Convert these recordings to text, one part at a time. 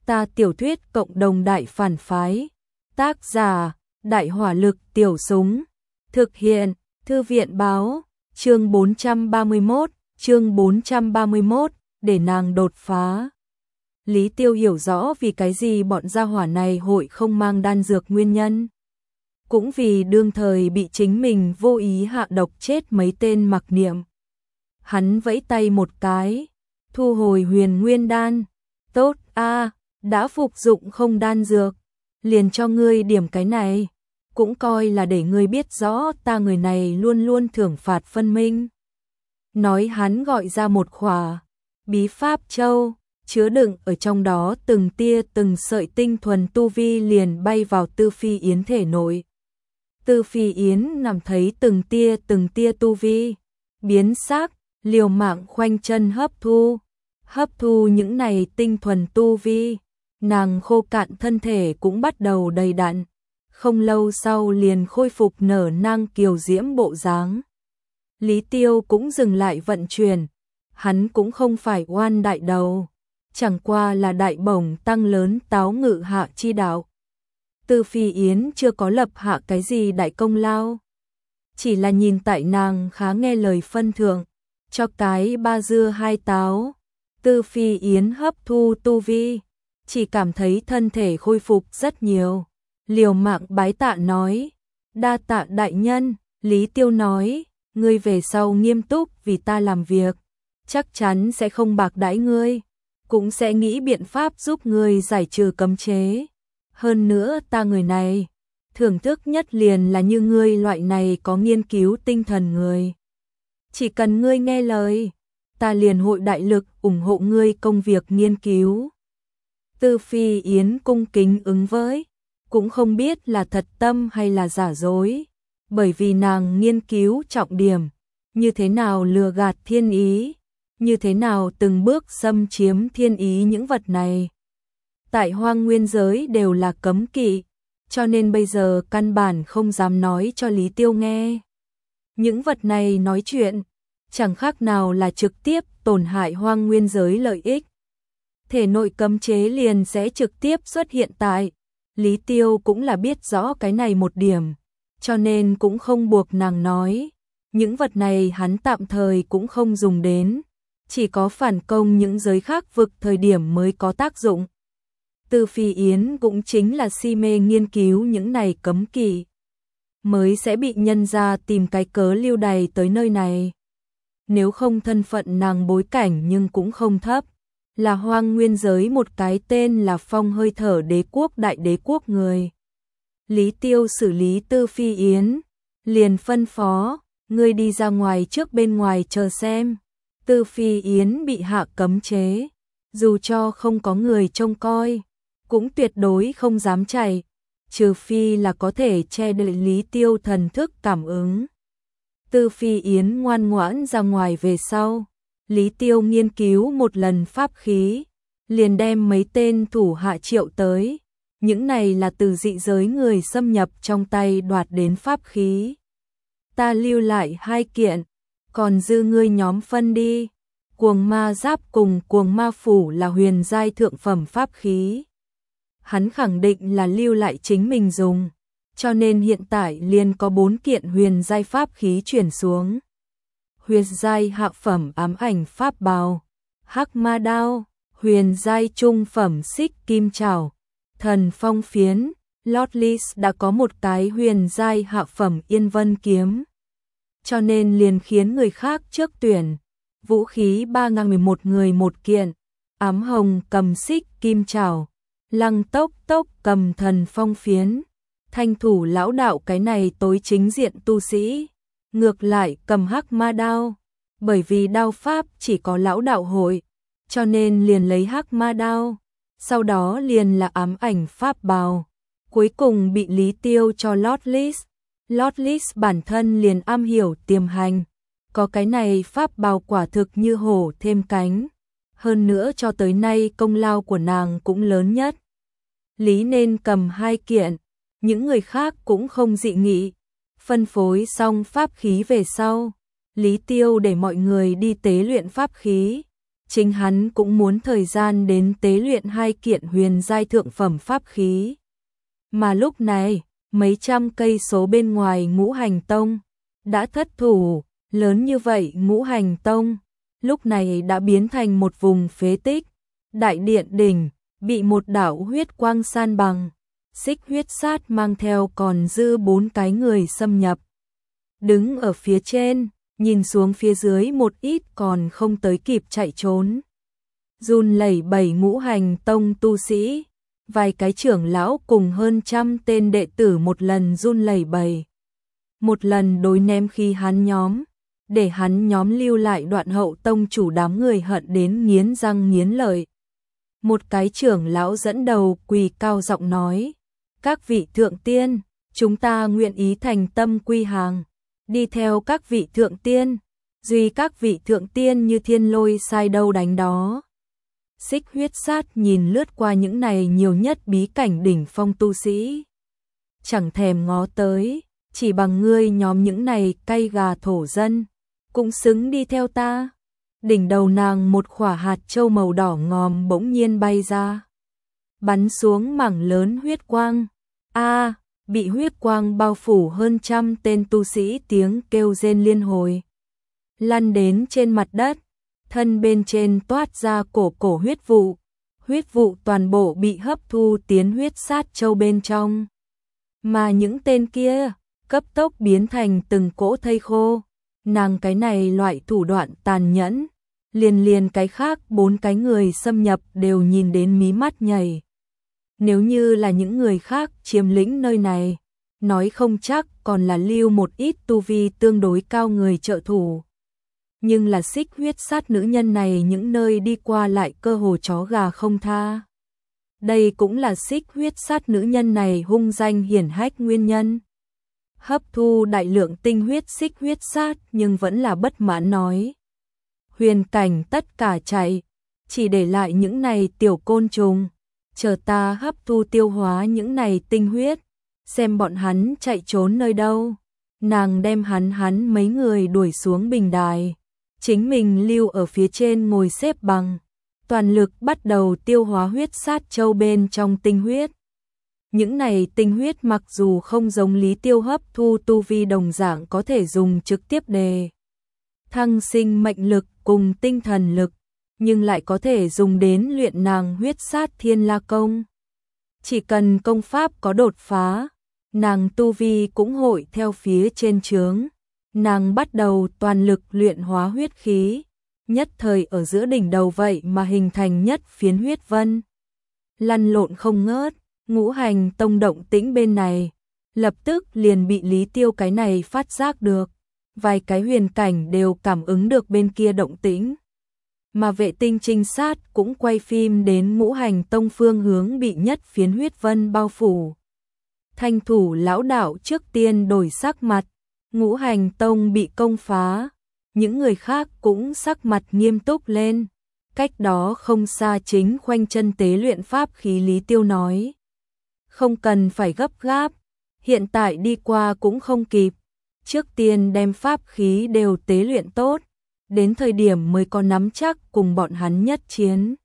Ta tiểu thuyết cộng đồng đại phản phái. Tác giả: Đại hỏa lực tiểu súng. Thực hiện: Thư viện báo. Chương 431, để nàng đột phá. Lý Tiêu hiểu rõ vì cái gì bọn gia hỏa này hội không mang đan dược nguyên nhân. Cũng vì đương thời bị chính mình vô ý hạ độc chết mấy tên mặc niệm. Hắn vẫy tay một cái, thu hồi huyền nguyên đan. Tốt a, đã phục dụng không đan dược, liền cho ngươi điểm cái này, cũng coi là để ngươi biết rõ ta người này luôn luôn thưởng phạt phân minh. Nói hắn gọi ra một khỏa bí pháp châu, chứa đựng ở trong đó từng tia từng sợi tinh thuần tu vi liền bay vào Tư Phi Yến thể nội. Tư Phi Yến nằm thấy từng tia tu vi biến sắc, liều mạng khoanh chân hấp thu những này tinh thuần tu vi, nàng khô cạn thân thể cũng bắt đầu đầy đặn, không lâu sau liền khôi phục nở nang kiều diễm bộ dáng. Lý Tiêu cũng dừng lại vận chuyển, hắn cũng không phải oan đại đầu, chẳng qua là đại bổng tăng lớn táo ngự hạ chi đạo. Tư Phi Yến chưa có lập hạ cái gì đại công lao, chỉ là nhìn tại nàng khá nghe lời phân thượng, cho cái 3 dưa 2 táo. Tư Phi Yến hấp thu tu vi, chỉ cảm thấy thân thể khôi phục rất nhiều, liều mạng bái tạ nói, đa tạ đại nhân. Lý Tiêu nói, ngươi về sau nghiêm túc vì ta làm việc, chắc chắn sẽ không bạc đãi ngươi, cũng sẽ nghĩ biện pháp giúp ngươi giải trừ cấm chế. Hơn nữa ta người này, thưởng thức nhất liền là như ngươi loại này có nghiên cứu tinh thần người. Chỉ cần ngươi nghe lời, ta liền hội đại lực ủng hộ ngươi công việc nghiên cứu. Tư Phi Yến cung kính ứng với, cũng không biết là thật tâm hay là giả dối, bởi vì nàng nghiên cứu trọng điểm, như thế nào lừa gạt thiên ý, như thế nào từng bước xâm chiếm thiên ý những vật này. Tại hoang nguyên giới đều là cấm kỵ, cho nên bây giờ căn bản không dám nói cho Lý Tiêu nghe. Những vật này nói chuyện, chẳng khác nào là trực tiếp tổn hại hoang nguyên giới lợi ích. Thể nội cấm chế liền sẽ trực tiếp xuất hiện tại. Lý Tiêu cũng là biết rõ cái này một điểm, cho nên cũng không buộc nàng nói. Những vật này hắn tạm thời cũng không dùng đến, chỉ có phản công những giới khác vực thời điểm mới có tác dụng. Tư Phi Yến cũng chính là si mê nghiên cứu những này cấm kỵ, mới sẽ bị nhân ra tìm cái cớ lưu đày tới nơi này. Nếu không thân phận nàng bối cảnh nhưng cũng không thấp, là hoang nguyên giới một cái tên là Phong hơi thở đế quốc đại đế quốc người. Lý Tiêu xử lý Tư Phi Yến, liền phân phó, ngươi đi ra ngoài trước bên ngoài chờ xem. Tư Phi Yến bị hạ cấm chế, dù cho không có người trông coi, cũng tuyệt đối không dám chạy, trừ phi là có thể che đậy Lý Tiêu thần thức cảm ứng. Tư Phi Yến ngoan ngoãn ra ngoài về sau, Lý Tiêu nghiên cứu một lần pháp khí, liền đem mấy tên thủ hạ triệu tới, những này là từ dị giới người xâm nhập trong tay đoạt đến pháp khí. Ta lưu lại 2 kiện, còn dư ngươi nhóm phân đi. Cuồng ma giáp cùng cuồng ma phủ là huyền giai thượng phẩm pháp khí. Hắn khẳng định là lưu lại chính mình dùng, cho nên hiện tại liền có 4 kiện huyền giai pháp khí chuyển xuống. Huyền giai hạ phẩm ám ảnh pháp bào, hắc ma đao, huyền giai trung phẩm xích kim trảo, thần phong phiến. Lotlis đã có một cái huyền giai hạ phẩm yên vân kiếm, cho nên liền khiến người khác trước tuyển. Vũ khí 3011 người 1 kiện, ám hồng cầm xích kim trảo, lăng tốc cầm thần phong phiến. Thanh thủ lão đạo cái này tối chính diện tu sĩ, ngược lại cầm hắc ma đao, bởi vì đao pháp chỉ có lão đạo hội, cho nên liền lấy hắc ma đao, sau đó liền là ám ảnh pháp bào, cuối cùng bị Lý Tiêu cho Lotlis. Lotlis bản thân liền am hiểu tiềm hành, có cái này pháp bào quả thực như hổ thêm cánh, hơn nữa cho tới nay công lao của nàng cũng lớn nhất. Lý nên cầm 2 kiện, những người khác cũng không dị nghị. Phân phối xong pháp khí về sau, Lý Tiêu để mọi người đi tế luyện pháp khí, chính hắn cũng muốn thời gian đến tế luyện 2 kiện huyền giai thượng phẩm pháp khí. Mà lúc này, mấy trăm cây số bên ngoài Ngũ Hành Tông đã thất thủ, lớn như vậy Ngũ Hành Tông lúc này đã biến thành một vùng phế tích, đại điện đỉnh bị một đạo huyết quang san bằng, Xích Huyết Sát mang theo còn dư 4 cái người xâm nhập. Đứng ở phía trên, nhìn xuống phía dưới một ít còn không tới kịp chạy trốn. Run lẩy bẩy Ngũ Hành Tông tu sĩ, vài cái trưởng lão cùng hơn 100 tên đệ tử một lần run lẩy bẩy. Một lần đối ném khi hắn nhóm, để hắn nhóm lưu lại đoạn hậu tông chủ đám người hận đến nghiến răng nghiến lợi. Một cái trưởng lão dẫn đầu quỳ cao giọng nói, các vị thượng tiên, chúng ta nguyện ý thành tâm quy hàng, đi theo các vị thượng tiên, duy các vị thượng tiên như thiên lôi sai đâu đánh đó. Xích Huyết Sát nhìn lướt qua những này nhiều nhất bí cảnh đỉnh phong tu sĩ, chẳng thèm ngó tới, chỉ bằng ngươi nhóm những này cay gà thổ dân, cũng xứng đi theo ta. Đỉnh đầu nàng một khỏa hạt châu màu đỏ ngòm bỗng nhiên bay ra, bắn xuống mảng lớn huyết quang. Bị huyết quang bao phủ hơn 100 tên tu sĩ tiếng kêu rên liên hồi, lăn đến trên mặt đất, thân bên trên toát ra cổ huyết vụ toàn bộ bị hấp thu tiến huyết sát châu bên trong. Mà những tên kia, cấp tốc biến thành từng cỗ thây khô, nàng cái này loại thủ đoạn tàn nhẫn, liền cái khác 4 cái người xâm nhập đều nhìn đến mí mắt nhảy. Nếu như là những người khác chiếm lĩnh nơi này, nói không chắc còn là lưu một ít tu vi tương đối cao người trợ thủ. Nhưng là Xích Huyết Sát nữ nhân này những nơi đi qua lại cơ hồ chó gà không tha. Đây cũng là Xích Huyết Sát nữ nhân này hung danh hiển hách nguyên nhân. Hấp thu đại lượng tinh huyết Xích Huyết Sát nhưng vẫn là bất mãn nói. Huyền cảnh tất cả chạy, chỉ để lại những này tiểu côn trùng, chờ ta hấp thu tiêu hóa những này tinh huyết, xem bọn hắn chạy trốn nơi đâu. Nàng đem hắn mấy người đuổi xuống bình đài, chính mình lưu ở phía trên ngồi xếp bằng, toàn lực bắt đầu tiêu hóa huyết sát châu bên trong tinh huyết. Những này tinh huyết mặc dù không giống Lý Tiêu hấp thu tu vi đồng dạng có thể dùng trực tiếp đề thăng sinh mệnh lực cùng tinh thần lực, nhưng lại có thể dùng đến luyện nàng huyết sát thiên la công. Chỉ cần công pháp có đột phá, nàng tu vi cũng hội theo phía trên trướng. Nàng bắt đầu toàn lực luyện hóa huyết khí, nhất thời ở giữa đỉnh đầu vậy mà hình thành nhất phiến huyết vân. Lăn lộn không ngớt, Ngũ Hành Tông động tĩnh bên này, lập tức liền bị Lý Tiêu cái này phát giác được. Vài cái huyền cảnh đều cảm ứng được bên kia động tĩnh. Mà vệ tinh trinh sát cũng quay phim đến Ngũ Hành Tông phương hướng bị nhất phiến huyết vân bao phủ. Thanh thủ lão đạo trước tiên đổi sắc mặt, Ngũ Hành Tông bị công phá, những người khác cũng sắc mặt nghiêm túc lên. Cách đó không xa chính khoanh chân tế luyện pháp khí Lý Tiêu nói. Không cần phải gấp gáp, hiện tại đi qua cũng không kịp. Trước tiên đem pháp khí đều tế luyện tốt, đến thời điểm mới có nắm chắc cùng bọn hắn nhất chiến.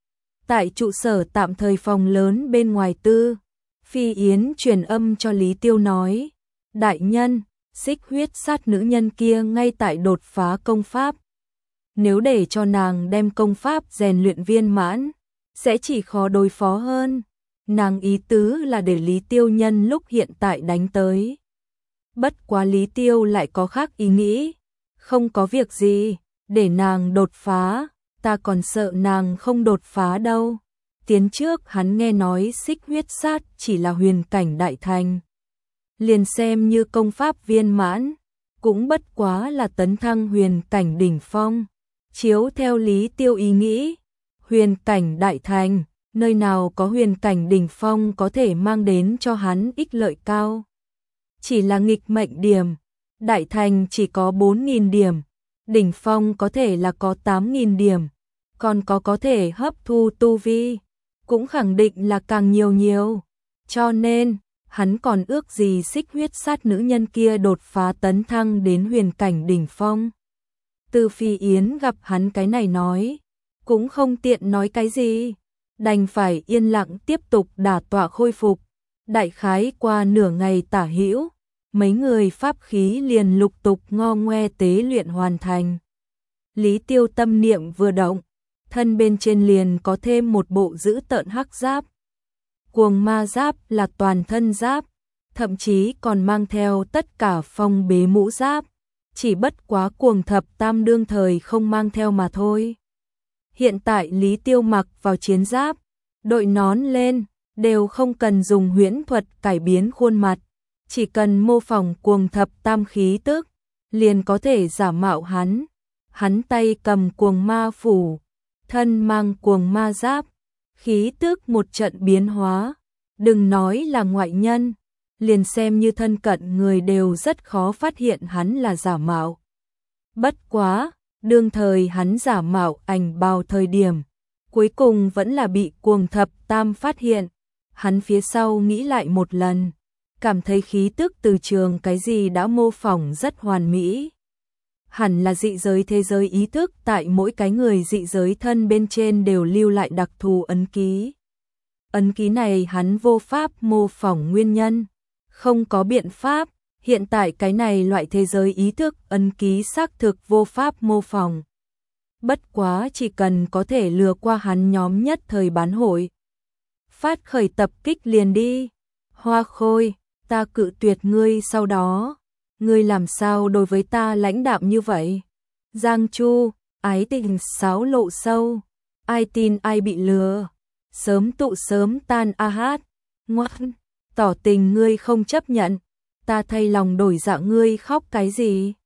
Tại trụ sở tạm thời phòng lớn bên ngoài Tư, Phi Yến truyền âm cho Lý Tiêu nói, đại nhân, Xích Huyết Sát nữ nhân kia ngay tại đột phá công pháp. Nếu để cho nàng đem công pháp rèn luyện viên mãn, sẽ chỉ khó đối phó hơn. Nàng ý tứ là để Lý Tiêu nhân lúc hiện tại đánh tới. Bất quá Lý Tiêu lại có khác ý nghĩ, không có việc gì, để nàng đột phá, ta còn sợ nàng không đột phá đâu. Tiến trước hắn nghe nói Xích Huyết Sát chỉ là huyền cảnh đại thành, liền xem như công pháp viên mãn, cũng bất quá là tấn thăng huyền cảnh đỉnh phong. Chiếu theo Lý Tiêu ý nghĩ, huyền cảnh đại thành, nơi nào có huyền cảnh đỉnh phong có thể mang đến cho hắn ích lợi cao. Chỉ là nghịch mệnh điểm, đại thành chỉ có 4.000 điểm, đỉnh phong có thể là có 8.000 điểm, còn có thể hấp thu tu vi, cũng khẳng định là càng nhiều. Cho nên, hắn còn ước gì Xích Huyết Sát nữ nhân kia đột phá tấn thăng đến huyền cảnh đỉnh phong. Từ Phi Yến gặp hắn cái này nói, cũng không tiện nói cái gì, đành phải yên lặng tiếp tục đả tọa khôi phục. Đại khái qua nửa ngày tả hữu, mấy người pháp khí liền lục tục ngo ngoe tế luyện hoàn thành. Lý Tiêu tâm niệm vừa động, thân bên trên liền có thêm một bộ dữ tợn hắc giáp. Cuồng ma giáp là toàn thân giáp, thậm chí còn mang theo tất cả phong bế mũ giáp, chỉ bất quá cuồng thập tam đương thời không mang theo mà thôi. Hiện tại Lý Tiêu mặc vào chiến giáp, đội nón lên, đều không cần dùng huyễn thuật cải biến khuôn mặt, chỉ cần mô phỏng cuồng thập tam khí tức, liền có thể giả mạo hắn. Hắn tay cầm cuồng ma phủ, thân mang cuồng ma giáp, khí tức một trận biến hóa, đừng nói là ngoại nhân, liền xem như thân cận người đều rất khó phát hiện hắn là giả mạo. Bất quá, đương thời hắn giả mạo ảnh bào thời điểm, cuối cùng vẫn là bị cuồng thập tam phát hiện. Hắn phía sau nghĩ lại một lần, cảm thấy khí tức từ trường cái gì đã mô phỏng rất hoàn mỹ. Hẳn là dị giới thế giới ý thức, tại mỗi cái người dị giới thân bên trên đều lưu lại đặc thù ấn ký. Ấn ký này hắn vô pháp mô phỏng nguyên nhân, không có biện pháp, hiện tại cái này loại thế giới ý thức ấn ký xác thực vô pháp mô phỏng. Bất quá chỉ cần có thể lừa qua hắn nhóm nhất thời bán hội. Phát khởi tập kích liền đi. Hoa Khôi, ta cự tuyệt ngươi sau đó. Ngươi làm sao đối với ta lãnh đạm như vậy? Giang Chu, ái tình sáo lộ sâu. Ai tin ai bị lừa. Sớm tụ sớm tan a hát. Ngoan, tỏ tình ngươi không chấp nhận. Ta thay lòng đổi dạ ngươi khóc cái gì?